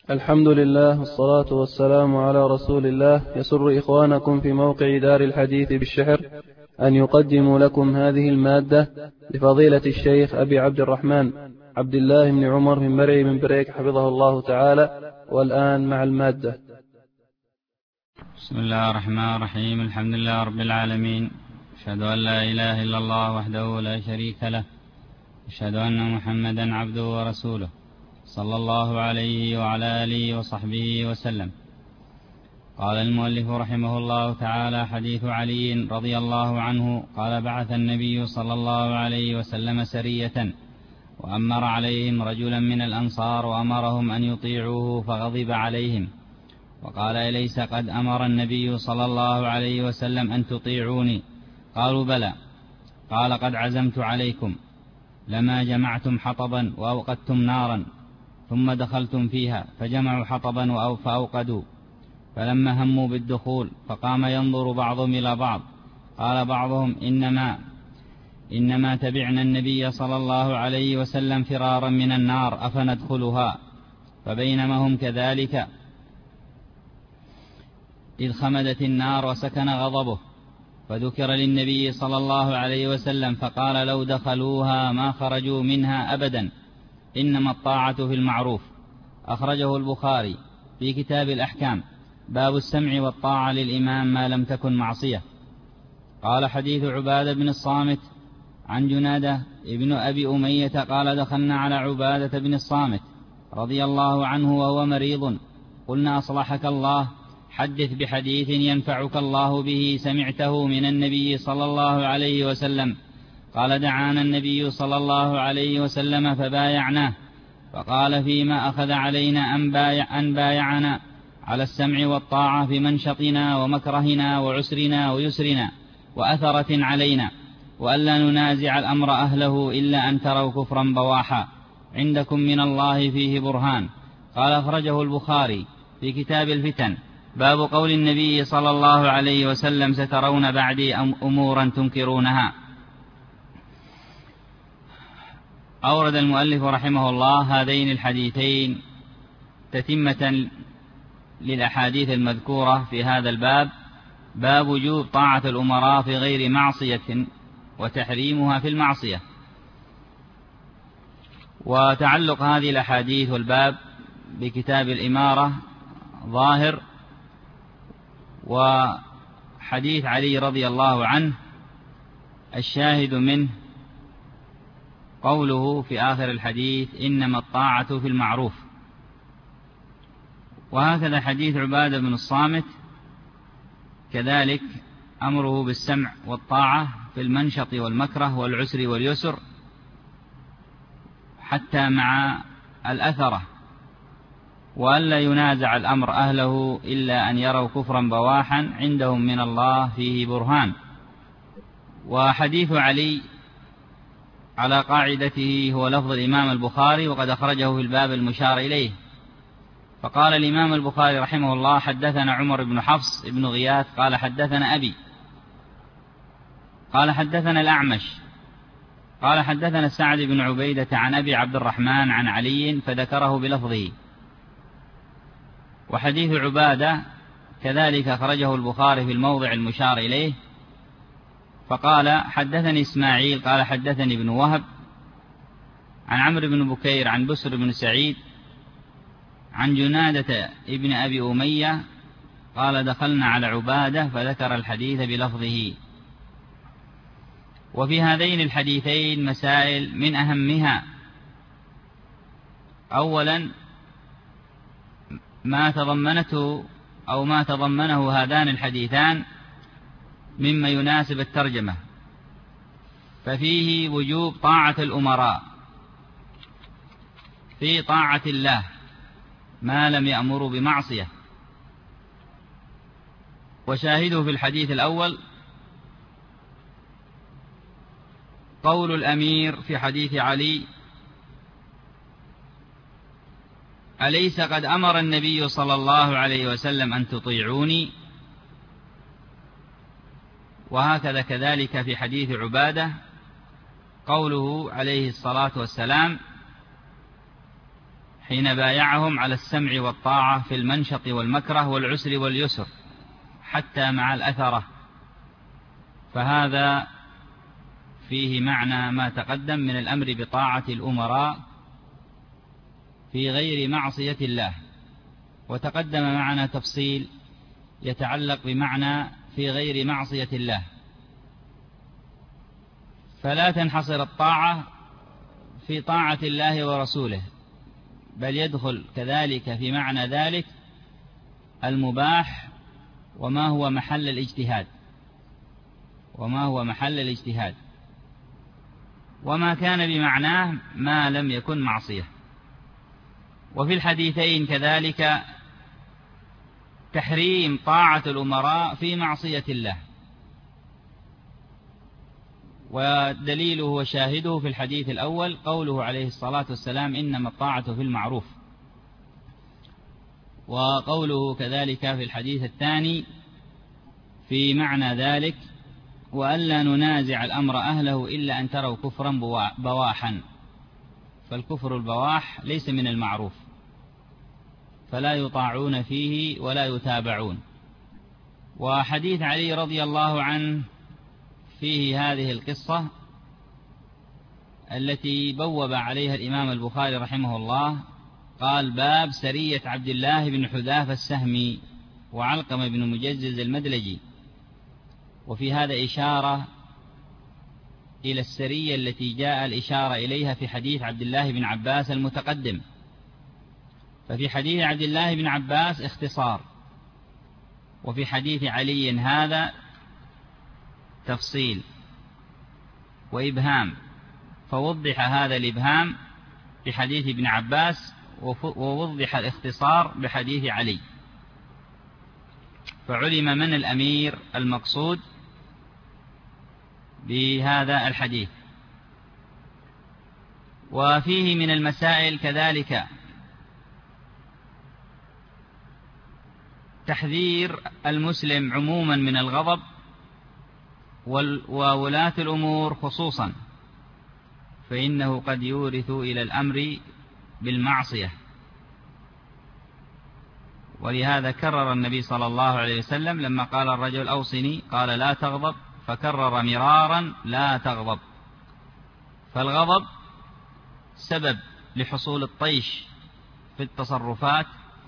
الحمد لله والصلاة والسلام على رسول الله. يسر إخوانكم في موقع دار الحديث بالشحر أن يقدموا لكم هذه المادة لفضيلة الشيخ أبي عبد الرحمن عبد الله بن عمر من مرعي من بريك حفظه الله تعالى. والآن مع المادة. بسم الله الرحمن الرحيم. الحمد لله رب العالمين، أشهد أن لا إله إلا الله وحده لا شريك له، أشهد أن محمدا عبده ورسوله صلى الله عليه وعلى آله وصحبه وسلم. قال المؤلف رحمه الله تعالى: حديث علي رضي الله عنه قال: بعث النبي صلى الله عليه وسلم سرية وأمر عليهم رجلا من الأنصار وأمرهم أن يطيعوه فغضب عليهم وقال: أليس قد أمر النبي صلى الله عليه وسلم أن تطيعوني؟ قالوا: بلى. قال: قد عزمت عليكم لما جمعتم حطبا وأوقدتم نارا ثم دخلتم فيها، فجمعوا حطبا فأوقدوا، فلما هموا بالدخول فقام ينظر بعضهم إلى بعض، قال بعضهم: إنما تبعنا النبي صلى الله عليه وسلم فرارا من النار أفندخلها؟ فبينما هم كذلك إذ خمدت النار وسكن غضبه، فذكر للنبي صلى الله عليه وسلم فقال: لو دخلوها ما خرجوا منها أبدا، إنما الطاعة في المعروف. أخرجه البخاري في كتاب الأحكام، باب السمع والطاعة للإمام ما لم تكن معصية. قال: حديث عبادة بن الصامت عن جنادة ابن أبي أمية قال: دخلنا على عبادة بن الصامت رضي الله عنه وهو مريض، قلنا: أصلحك الله، حدث بحديث ينفعك الله به سمعته من النبي صلى الله عليه وسلم. قال: دعانا النبي صلى الله عليه وسلم فبايعناه، فقال: فيما أخذ علينا أن بايعنا على السمع والطاعة في منشطنا ومكرهنا وعسرنا ويسرنا وأثرة علينا، وألا ننازع الأمر أهله إلا أن تروا كفرا بواحا عندكم من الله فيه برهان. قال: أخرجه البخاري في كتاب الفتن، باب قول النبي صلى الله عليه وسلم: سترون بعدي أمورا تنكرونها. أورد المؤلف رحمه الله هذين الحديثين تتمة للأحاديث المذكورة في هذا الباب، باب وجوب طاعة الأمراء في غير معصية وتحريمها في المعصية. وتعلق هذه الأحاديث والباب بكتاب الإمارة ظاهر، وحديث علي رضي الله عنه الشاهد منه قوله في آخر الحديث: إنما الطاعة في المعروف. وهكذا حديث عبادة بن الصامت كذلك أمره بالسمع والطاعة في المنشط والمكره والعسر واليسر، حتى مع الأثرة، وألا ينازع الأمر أهله إلا أن يروا كفرا بواحا عندهم من الله فيه برهان. وحديث علي على قاعدته هو لفظ الإمام البخاري، وقد أخرجه في الباب المشار إليه. فقال الإمام البخاري رحمه الله: حدثنا عمر بن حفص بن غياث قال: حدثنا أبي قال: حدثنا الأعمش قال: حدثنا سعد بن عبيدة عن أبي عبد الرحمن عن علي، فذكره بلفظه. وحديث عبادة كذلك أخرجه البخاري في الموضع المشار إليه، فقال: حدثني إسماعيل قال: حدثني ابن وهب عن عمرو بن بكير عن بسر بن سعيد عن جنادة ابن أبي أمية قال: دخلنا على عبادة، فذكر الحديث بلفظه. وفي هذين الحديثين مسائل من أهمها: أولا ما تضمنه هذان الحديثان مما يناسب الترجمة، ففيه وجوب طاعة الأمراء في طاعة الله ما لم يأمروا بمعصية. وشاهده في الحديث الأول قول الأمير في حديث علي: أليس قد أمر النبي صلى الله عليه وسلم أن تطيعوني؟ وهكذا كذلك في حديث عبادة قوله عليه الصلاة والسلام: حين بايعهم على السمع والطاعة في المنشط والمكره والعسر واليسر حتى مع الأثرة، فهذا فيه معنى ما تقدم من الأمر بطاعة الأمراء في غير معصية الله. وتقدم معنا تفصيل يتعلق بمعنى في غير معصية الله، فلا تنحصر الطاعة في طاعة الله ورسوله، بل يدخل كذلك في معنى ذلك المباح وما هو محل الاجتهاد، وما كان بمعناه ما لم يكن معصية. وفي الحديثين كذلك تحريم طاعة الأمراء في معصية الله، ودليله وشاهده في الحديث الأول قوله عليه الصلاة والسلام: إنما الطاعة في المعروف. وقوله كذلك في الحديث الثاني في معنى ذلك: وألا ننازع الأمر أهله إلا أن تروا كفرا بواحا. فالكفر البواح ليس من المعروف، فلا يطاعون فيه ولا يتابعون. وحديث علي رضي الله عنه فيه هذه القصة التي بوب عليها الإمام البخاري رحمه الله، قال: باب سرية عبد الله بن حذافة السهمي وعلقمة بن مجزز المدلجي. وفي هذا إشارة إلى السرية التي جاء الإشارة إليها في حديث عبد الله بن عباس المتقدم. ففي حديث عبد الله بن عباس اختصار، وفي حديث علي هذا تفصيل وإبهام، فوضح هذا الإبهام بحديث ابن عباس، ووضح الاختصار بحديث علي، فعلم من الأمير المقصود بهذا الحديث. وفيه من المسائل كذلك تحذير المسلم عموما من الغضب، وولاة الأمور خصوصا، فإنه قد يورث إلى الأمر بالمعصية. ولهذا كرر النبي صلى الله عليه وسلم لما قال الرجل: أوصني، قال: لا تغضب، فكرر مرارا: لا تغضب. فالغضب سبب لحصول الطيش في التصرفات،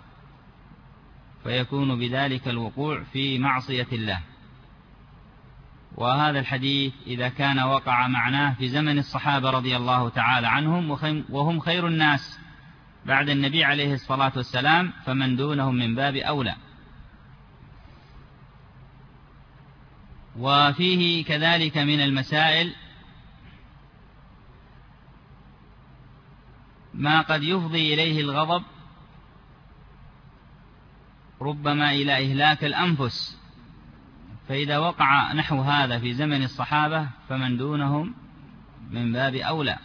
فيكون بذلك الوقوع في معصية الله. وهذا الحديث إذا كان وقع معناه في زمن الصحابة رضي الله تعالى عنهم وهم خير الناس بعد النبي عليه الصلاة والسلام، فمن دونهم من باب أولى. وفيه كذلك من المسائل ما قد يفضي إليه الغضب، ربما إلى إهلاك الأنفس، فإذا وقع نحو هذا في زمن الصحابة فمن دونهم من باب أولى.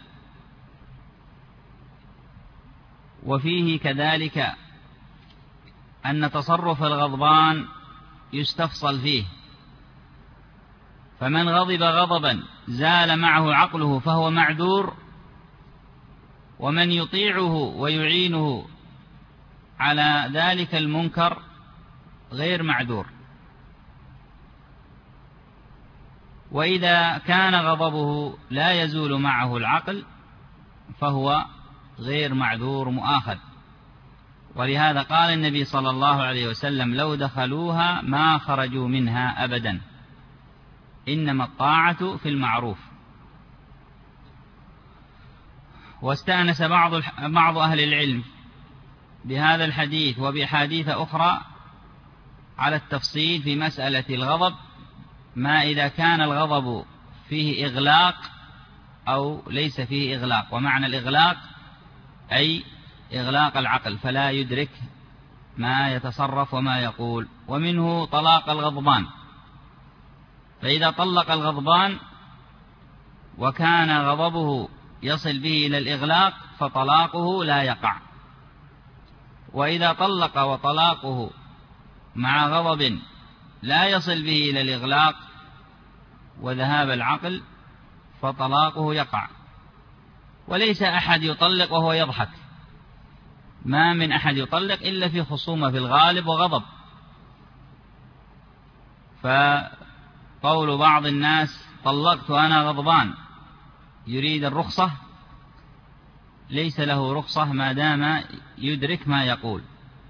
وفيه كذلك أن تصرف الغضبان يستفصل فيه، فمن غضب غضبا زال معه عقله فهو معذور، ومن يطيعه ويعينه على ذلك المنكر غير معذور. وإذا كان غضبه لا يزول معه العقل فهو غير معذور مؤاخذ. ولهذا قال النبي صلى الله عليه وسلم: لو دخلوها ما خرجوا منها أبدا، إنما الطاعة في المعروف. واستأنس بعض أهل العلم بهذا الحديث وبأحاديث أخرى على التفصيل في مسألة الغضب، ما إذا كان الغضب فيه إغلاق أو ليس فيه إغلاق. ومعنى الإغلاق أي إغلاق العقل، فلا يدرك ما يتصرف وما يقول. ومنه طلاق الغضبان، فإذا طلق الغضبان وكان غضبه يصل به إلى الإغلاق فطلاقه لا يقع. وإذا طلق وطلاقه مع غضب لا يصل به إلى الإغلاق وذهاب العقل فطلاقه يقع. وليس أحد يطلق وهو يضحك، ما من أحد يطلق إلا في خصومة في الغالب وغضب. فقول بعض الناس طلقت وأنا غضبان يريد الرخصة، ليس له رخصة ما دام يدرك ما يقول.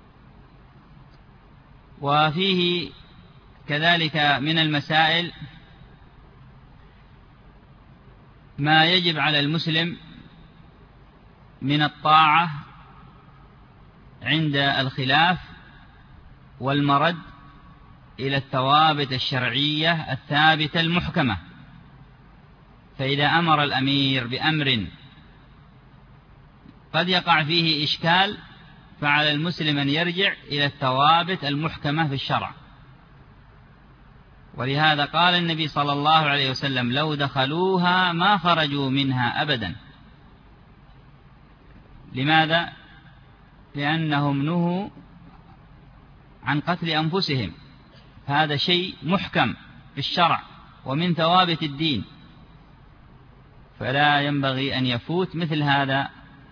وفيه كذلك من المسائل ما يجب على المسلم من الطاعة عند الخلاف والمرد إلى الثوابت الشرعية الثابتة المحكمة. فإذا أمر الأمير بأمر قد يقع فيه إشكال فعلى المسلم أن يرجع إلى الثوابت المحكمة في الشرع. ولهذا قال النبي صلى الله عليه وسلم لو دخلوها ما خرجوا منها أبدا. لماذا؟ لأنهم نهوا عن قتل أنفسهم، هذا شيء محكم في الشرع ومن ثوابت الدين، فلا ينبغي أن يفوت مثل هذا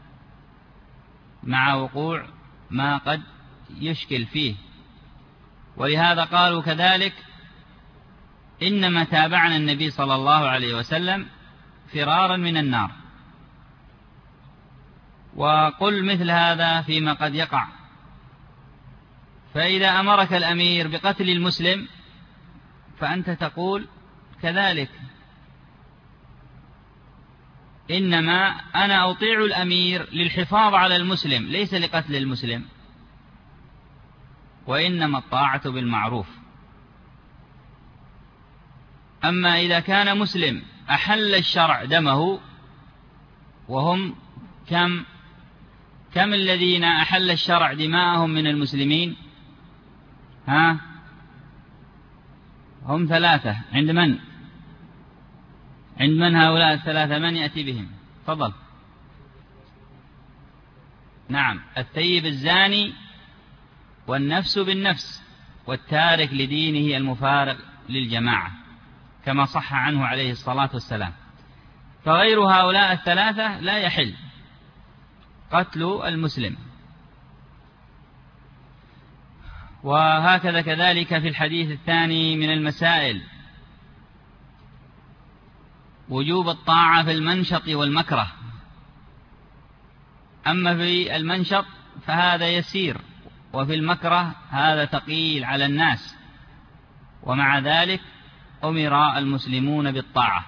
مع وقوع ما قد يشكل فيه. ولهذا قالوا كذلك إنما تابعنا النبي صلى الله عليه وسلم فرارا من النار. وقل مثل هذا فيما قد يقع. فإذا أمرك الأمير بقتل المسلم فأنت تقول كذلك إنما أنا أطيع الأمير للحفاظ على المسلم ليس لقتل المسلم، وإنما الطاعة بالمعروف. أما إذا كان مسلم أحل الشرع دمه، وهم كم الذين أحل الشرع دماءهم من المسلمين؟ هم 3. عند من؟ عند من هؤلاء 3؟ من يأتي بهم؟ تفضل. نعم، الثيب الزاني، والنفس بالنفس، والتارك لدينه المفارق للجماعة، كما صح عنه عليه الصلاة والسلام. فغير هؤلاء 3 لا يحل قتل المسلم. وهكذا كذلك في الحديث الثاني من المسائل وجوب الطاعة في المنشط والمكره. أما في المنشط فهذا يسير، وفي المكره هذا ثقيل على الناس، ومع ذلك أمر المسلمون بالطاعة.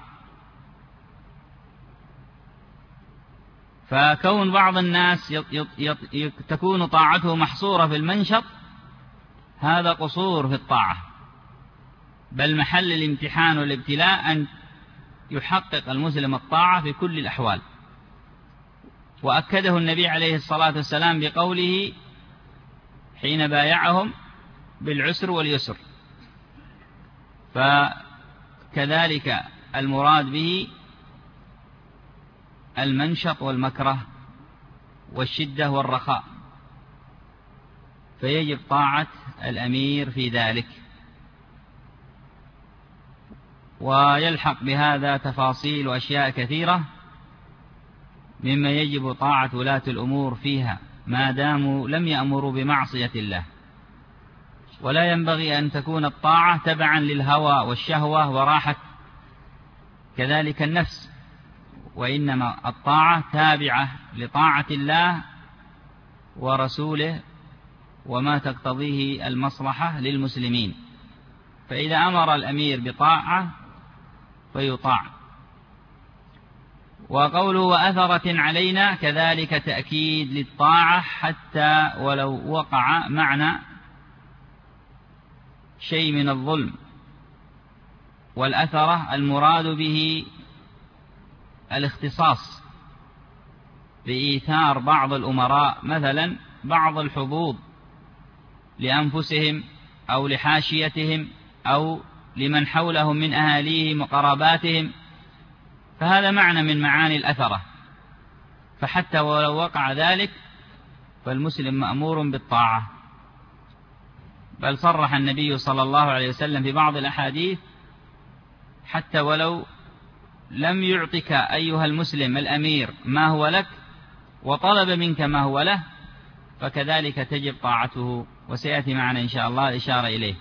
فكون بعض الناس تكون طاعته محصورة في المنشط هذا قصور في الطاعة، بل محل الامتحان والابتلاء أن يحقق المسلم الطاعة في كل الأحوال. وأكده النبي عليه الصلاة والسلام بقوله حين بايعهم بالعسر واليسر. فكذلك المراد به المنشط والمكره والشدة والرخاء، فيجب طاعة الأمير في ذلك. ويلحق بهذا تفاصيل وأشياء كثيرة مما يجب طاعة ولاة الأمور فيها ما داموا لم يأمروا بمعصية الله. ولا ينبغي أن تكون الطاعة تبعا للهوى والشهوة وراحة كذلك النفس، وإنما الطاعة تابعة لطاعة الله ورسوله وما تقتضيه المصلحة للمسلمين. فإذا أمر الأمير بطاعة فيطاع. وقوله وأثرة علينا كذلك تأكيد للطاعة حتى ولو وقع معنى شيء من الظلم. والأثرة المراد به الاختصاص بإيثار بعض الأمراء مثلا بعض الحظوظ لأنفسهم أو لحاشيتهم أو لمن حولهم من أهاليهم وقراباتهم، فهذا معنى من معاني الأثرة. فحتى ولو وقع ذلك فالمسلم مأمور بالطاعة. بل صرح النبي صلى الله عليه وسلم في بعض الأحاديث حتى ولو لم يعطك أيها المسلم الأمير ما هو لك وطلب منك ما هو له، فكذلك تجب طاعته، وسيأتي معنا إن شاء الله الإشارة إليه.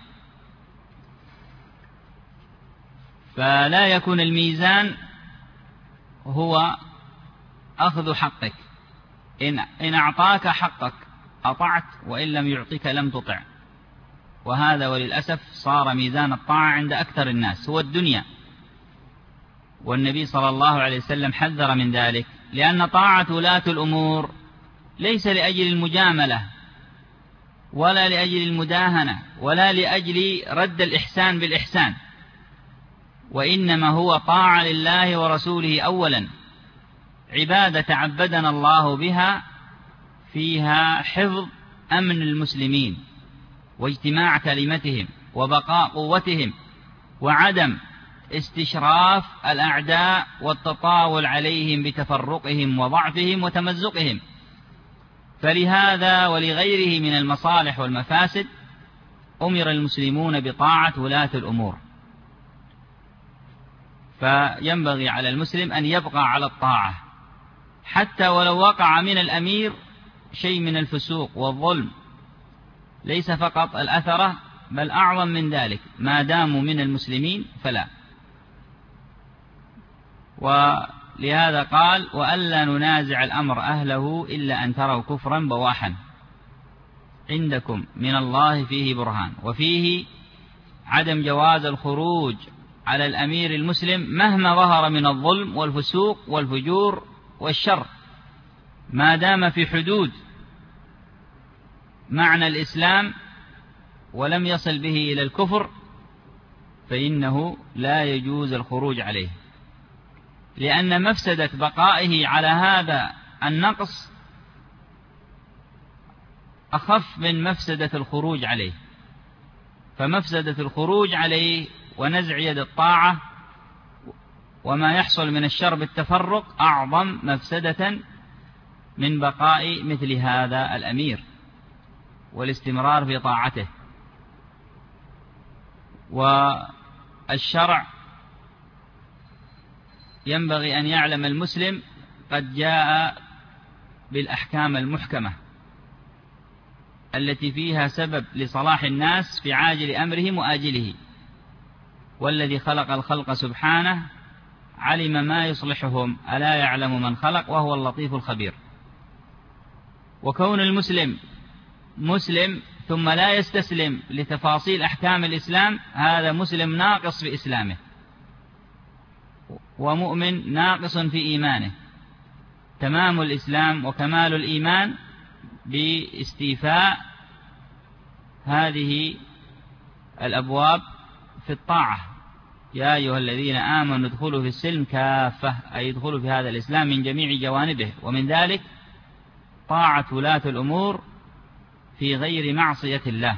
فلا يكون الميزان هو أخذ حقك، إن أعطاك حقك أطعت، وإن لم يعطك لم تطع. وهذا وللأسف صار ميزان الطاعة عند أكثر الناس هو الدنيا، والنبي صلى الله عليه وسلم حذر من ذلك، لأن طاعة ولاة الأمور ليس لأجل المجاملة ولا لأجل المداهنة ولا لأجل رد الإحسان بالإحسان، وإنما هو طاعة لله ورسوله أولا، عبادة تعبدنا الله بها فيها حفظ أمن المسلمين واجتماع كلمتهم وبقاء قوتهم وعدم استشراف الأعداء والتطاول عليهم بتفرقهم وضعفهم وتمزقهم. فلهذا ولغيره من المصالح والمفاسد أمر المسلمون بطاعة ولاة الأمور. فينبغي على المسلم أن يبقى على الطاعة حتى ولو وقع من الأمير شيء من الفسوق والظلم، ليس فقط الأثرة بل أعظم من ذلك، ما داموا من المسلمين فلا. ولهذا قال: وألا ننازع الأمر أهله إلا أن تروا كفرا بواحا عندكم من الله فيه برهان. وفيه عدم جواز الخروج على الأمير المسلم مهما ظهر من الظلم والفسوق والفجور والشر، ما دام في حدود معنى الإسلام ولم يصل به إلى الكفر، فإنه لا يجوز الخروج عليه، لأن مفسدة بقائه على هذا النقص أخف من مفسدة الخروج عليه. فمفسدة الخروج عليه ونزع يد الطاعة وما يحصل من الشر بالتفرق أعظم مفسدة من بقاء مثل هذا الأمير والاستمرار في طاعته. والشرع ينبغي أن يعلم المسلم قد جاء بالأحكام المحكمة التي فيها سبب لصلاح الناس في عاجل أمرهم وآجله، والذي خلق الخلق سبحانه علم ما يصلحهم، ألا يعلم من خلق وهو اللطيف الخبير. وكون المسلم مسلم ثم لا يستسلم لتفاصيل أحكام الإسلام، هذا مسلم ناقص في إسلامه ومؤمن ناقص في إيمانه. تمام الإسلام وكمال الإيمان باستيفاء هذه الأبواب في الطاعة. يا أيها الذين آمنوا ادخلوا في السلم كافة، أي ادخلوا في هذا الإسلام من جميع جوانبه، ومن ذلك طاعة ولاة الأمور في غير معصية الله.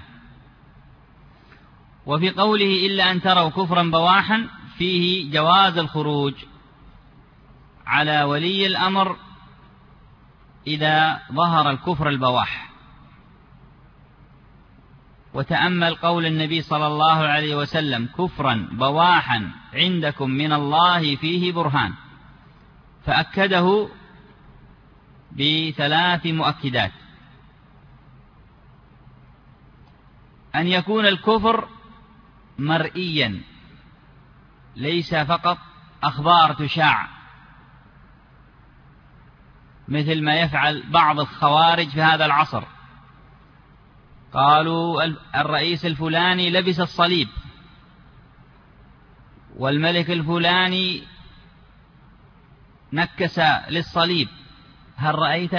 وفي قوله إلا أن تروا كفرا بواحا فيه جواز الخروج على ولي الأمر إذا ظهر الكفر البواح. وتأمل قول النبي صلى الله عليه وسلم: كفرا بواحا عندكم من الله فيه برهان، فأكده بثلاث مؤكدات: أن يكون الكفر مرئيا ليس فقط أخبار تشاع مثل ما يفعل بعض الخوارج في هذا العصر. قالوا الرئيس الفلاني لبس الصليب، والملك الفلاني نكس للصليب، هل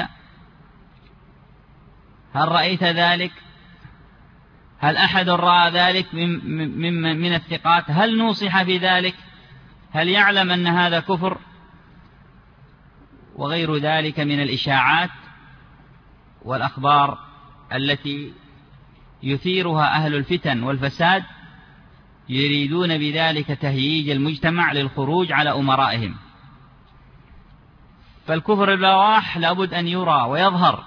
رأيت ذلك؟ هل أحد رأى ذلك من الثقات؟ هل نوصح في ذلك؟ هل يعلم أن هذا كفر؟ وغير ذلك من الإشاعات والأخبار التي يثيرها أهل الفتن والفساد، يريدون بذلك تهييج المجتمع للخروج على أمرائهم. فالكفر البواح لابد أن يرى ويظهر،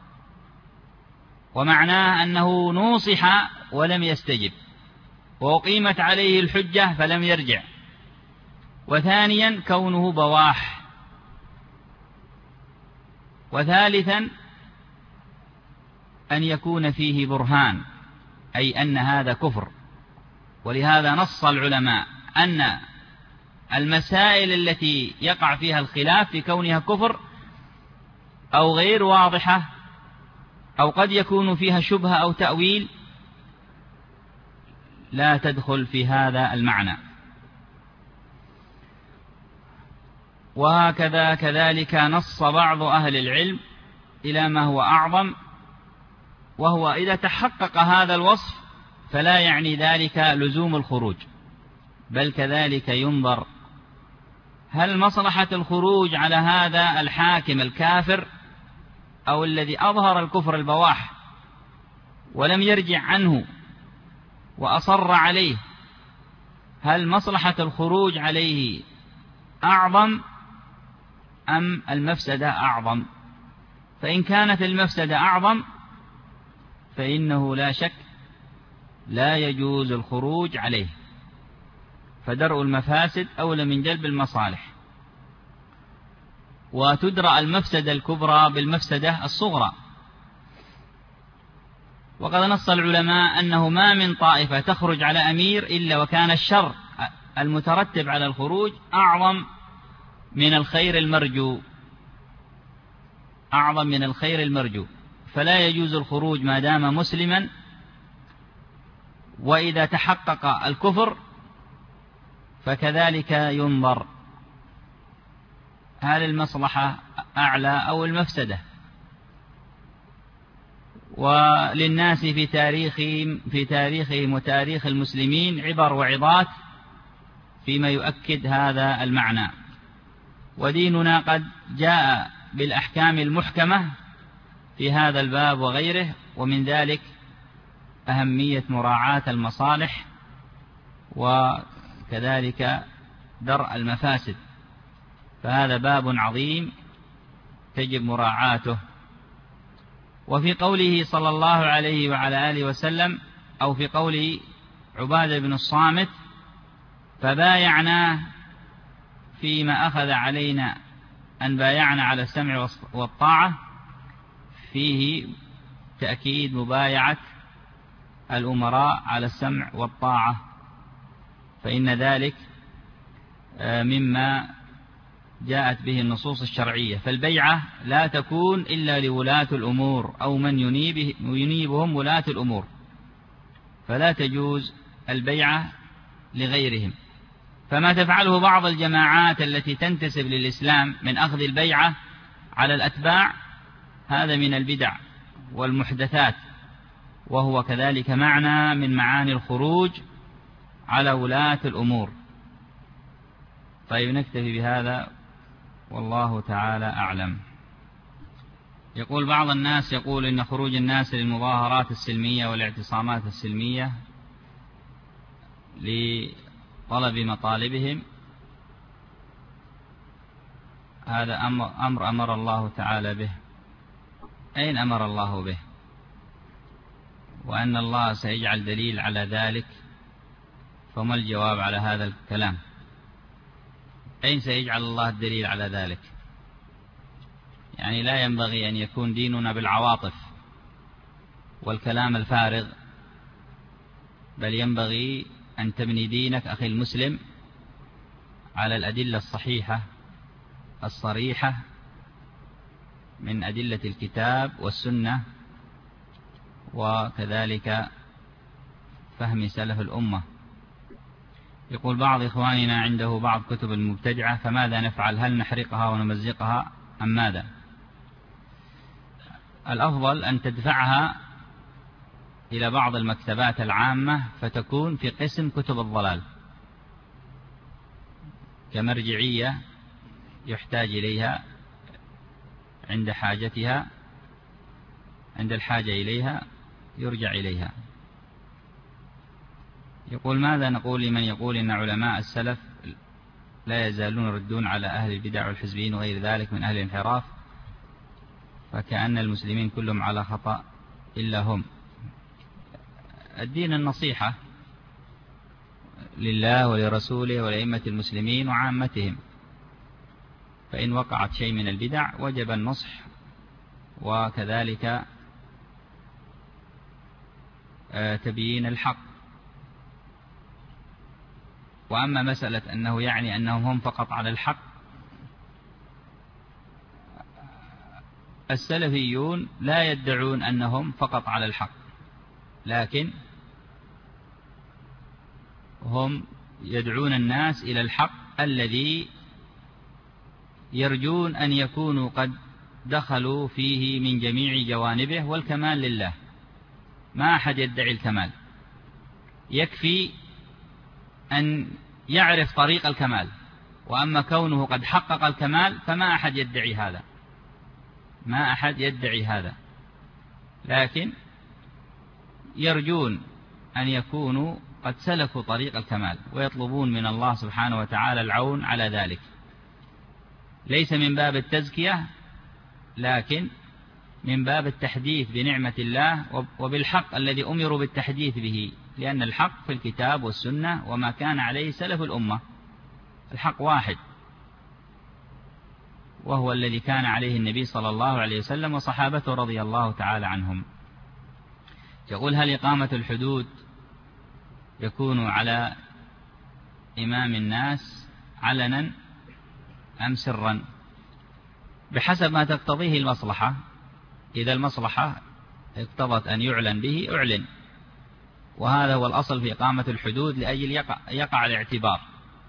ومعناه أنه نوصح ولم يستجب، وأقيمت عليه الحجة فلم يرجع. وثانيا كونه بواح. وثالثا أن يكون فيه برهان، أي أن هذا كفر. ولهذا نص العلماء أن المسائل التي يقع فيها الخلاف في كونها كفر أو غير واضحة أو قد يكون فيها شبهة أو تأويل لا تدخل في هذا المعنى. وهكذا كذلك نص بعض أهل العلم إلى ما هو أعظم، وهو إذا تحقق هذا الوصف فلا يعني ذلك لزوم الخروج، بل كذلك ينظر هل مصلحة الخروج على هذا الحاكم الكافر أو الذي أظهر الكفر البواح ولم يرجع عنه وأصر عليه، هل مصلحة الخروج عليه أعظم أم المفسدة أعظم؟ فإن كانت المفسدة أعظم فإنه لا شك لا يجوز الخروج عليه، فدرء المفاسد أولى من جلب المصالح، وتدرأ المفسدة الكبرى بالمفسدة الصغرى. وقد نص العلماء أنه ما من طائفة تخرج على أمير إلا وكان الشر المترتب على الخروج أعظم من الخير المرجو، أعظم من الخير المرجو، فلا يجوز الخروج ما دام مسلما. وإذا تحقق الكفر فكذلك ينظر هل المصلحة أعلى أو المفسدة. وللناس في تاريخهم وتاريخ المسلمين عبر وعظات فيما يؤكد هذا المعنى، وديننا قد جاء بالأحكام المحكمة في هذا الباب وغيره، ومن ذلك أهمية مراعاة المصالح وكذلك درء المفاسد، فهذا باب عظيم تجب مراعاته. وفي قوله صلى الله عليه وعلى آله وسلم أو في قول عبادة بن الصامت فبايعنا فيما أخذ علينا أن بايعنا على السمع والطاعة، فيه تأكيد مبايعة الأمراء على السمع والطاعة، فإن ذلك مما جاءت به النصوص الشرعية. فالبيعة لا تكون إلا لولاة الأمور أو من ينيبهم ولاة الأمور، فلا تجوز البيعة لغيرهم. فما تفعله بعض الجماعات التي تنتسب للإسلام من أخذ البيعة على الأتباع هذا من البدع والمحدثات، وهو كذلك معنى من معاني الخروج على ولاة الأمور. طيب نكتفي بهذا والله تعالى أعلم. يقول بعض الناس يقول إن خروج الناس للمظاهرات السلمية والاعتصامات السلمية لطلب مطالبهم هذا أمر الله تعالى به. أين أمر الله به؟ وأن الله سيجعل دليل على ذلك، فما الجواب على هذا الكلام؟ أين سيجعل الله الدليل على ذلك؟ يعني لا ينبغي أن يكون ديننا بالعواطف والكلام الفارغ، بل ينبغي أن تبني دينك أخي المسلم على الأدلة الصحيحة الصريحة من أدلة الكتاب والسنة، وكذلك فهم سلف الأمة. يقول بعض إخواننا عنده بعض كتب المبتدعة، فماذا نفعل؟ هل نحرقها ونمزقها أم ماذا؟ الأفضل أن تدفعها إلى بعض المكتبات العامة فتكون في قسم كتب الضلال كمرجعية يحتاج إليها عند حاجتها، عند الحاجة إليها يرجع إليها. يقول ماذا نقول لمن يقول إن علماء السلف لا يزالون يردون على أهل البدع والحزبين وغير ذلك من أهل الانحراف، فكأن المسلمين كلهم على خطأ إلا هم؟ الدين النصيحة لله ولرسوله ولأئمة المسلمين وعامتهم، فإن وقعت شيء من البدع وجب النصح، وكذلك تبيين الحق. وأما مسألة أنه يعني أنهم هم فقط على الحق، السلفيون لا يدعون أنهم فقط على الحق، لكن هم يدعون الناس إلى الحق الذي يرجون أن يكونوا قد دخلوا فيه من جميع جوانبه، والكمال لله. ما أحد يدعي الكمال، يكفي أن يعرف طريق الكمال، وأما كونه قد حقق الكمال فما أحد يدعي هذا، ما أحد يدعي هذا، لكن يرجون أن يكونوا قد سلكوا طريق الكمال، ويطلبون من الله سبحانه وتعالى العون على ذلك، ليس من باب التزكية، لكن من باب التحديث بنعمة الله وبالحق الذي أمروا بالتحديث به، لأن الحق في الكتاب والسنة وما كان عليه سلف الأمة. الحق واحد، وهو الذي كان عليه النبي صلى الله عليه وسلم وصحابته رضي الله تعالى عنهم. يقول: هل إقامة الحدود يكون على إمام الناس علنا أم سرا؟ بحسب ما تقتضيه المصلحة. إذا المصلحة اقتضت أن يعلن به أعلن، وهذا هو الأصل في إقامة الحدود، لأجل يقع الاعتبار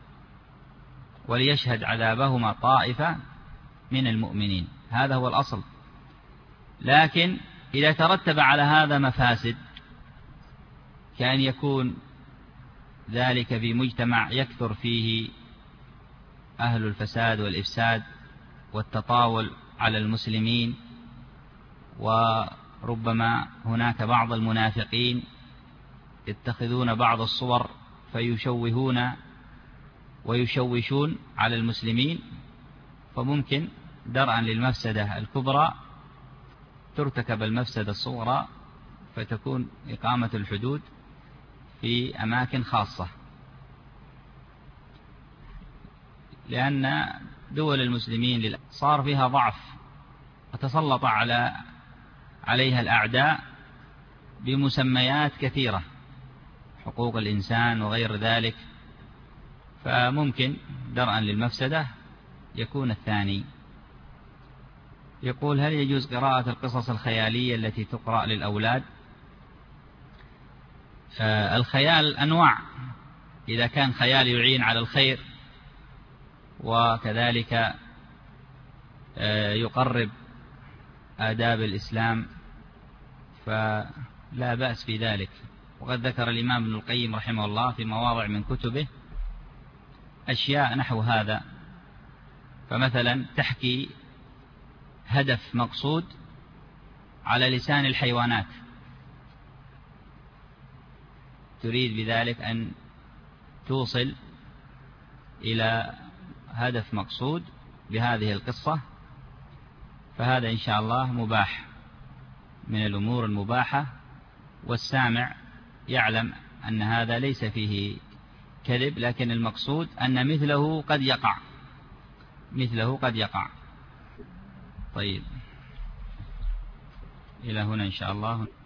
وليشهد عذابهما طائفة من المؤمنين، هذا هو الأصل. لكن إذا ترتب على هذا مفاسد، كأن يكون ذلك في مجتمع يكثر فيه أهل الفساد والإفساد والتطاول على المسلمين، وربما هناك بعض المنافقين يتخذون بعض الصور فيشوهون ويشوشون على المسلمين، فممكن درءا للمفسدة الكبرى ترتكب المفسدة الصغرى، فتكون إقامة الحدود في أماكن خاصة. لأن دول المسلمين صار فيها ضعف، وتسلط عليها الأعداء بمسميات كثيرة، حقوق الإنسان وغير ذلك، فممكن درءا للمفسدة يكون الثاني. يقول: هل يجوز قراءة القصص الخيالية التي تقرأ للأولاد؟ الخيال أنواع، إذا كان خيال يعين على الخير وكذلك يقرب آداب الإسلام فلا بأس في ذلك. وقد ذكر الإمام ابن القيم رحمه الله في مواضع من كتبه أشياء نحو هذا، فمثلا تحكي هدف مقصود على لسان الحيوانات، تريد بذلك أن توصل إلى هدف مقصود بهذه القصة، فهذا إن شاء الله مباح من الأمور المباحة، والسامع يعلم أن هذا ليس فيه كذب، لكن المقصود أن مثله قد يقع. طيب، إلى هنا إن شاء الله.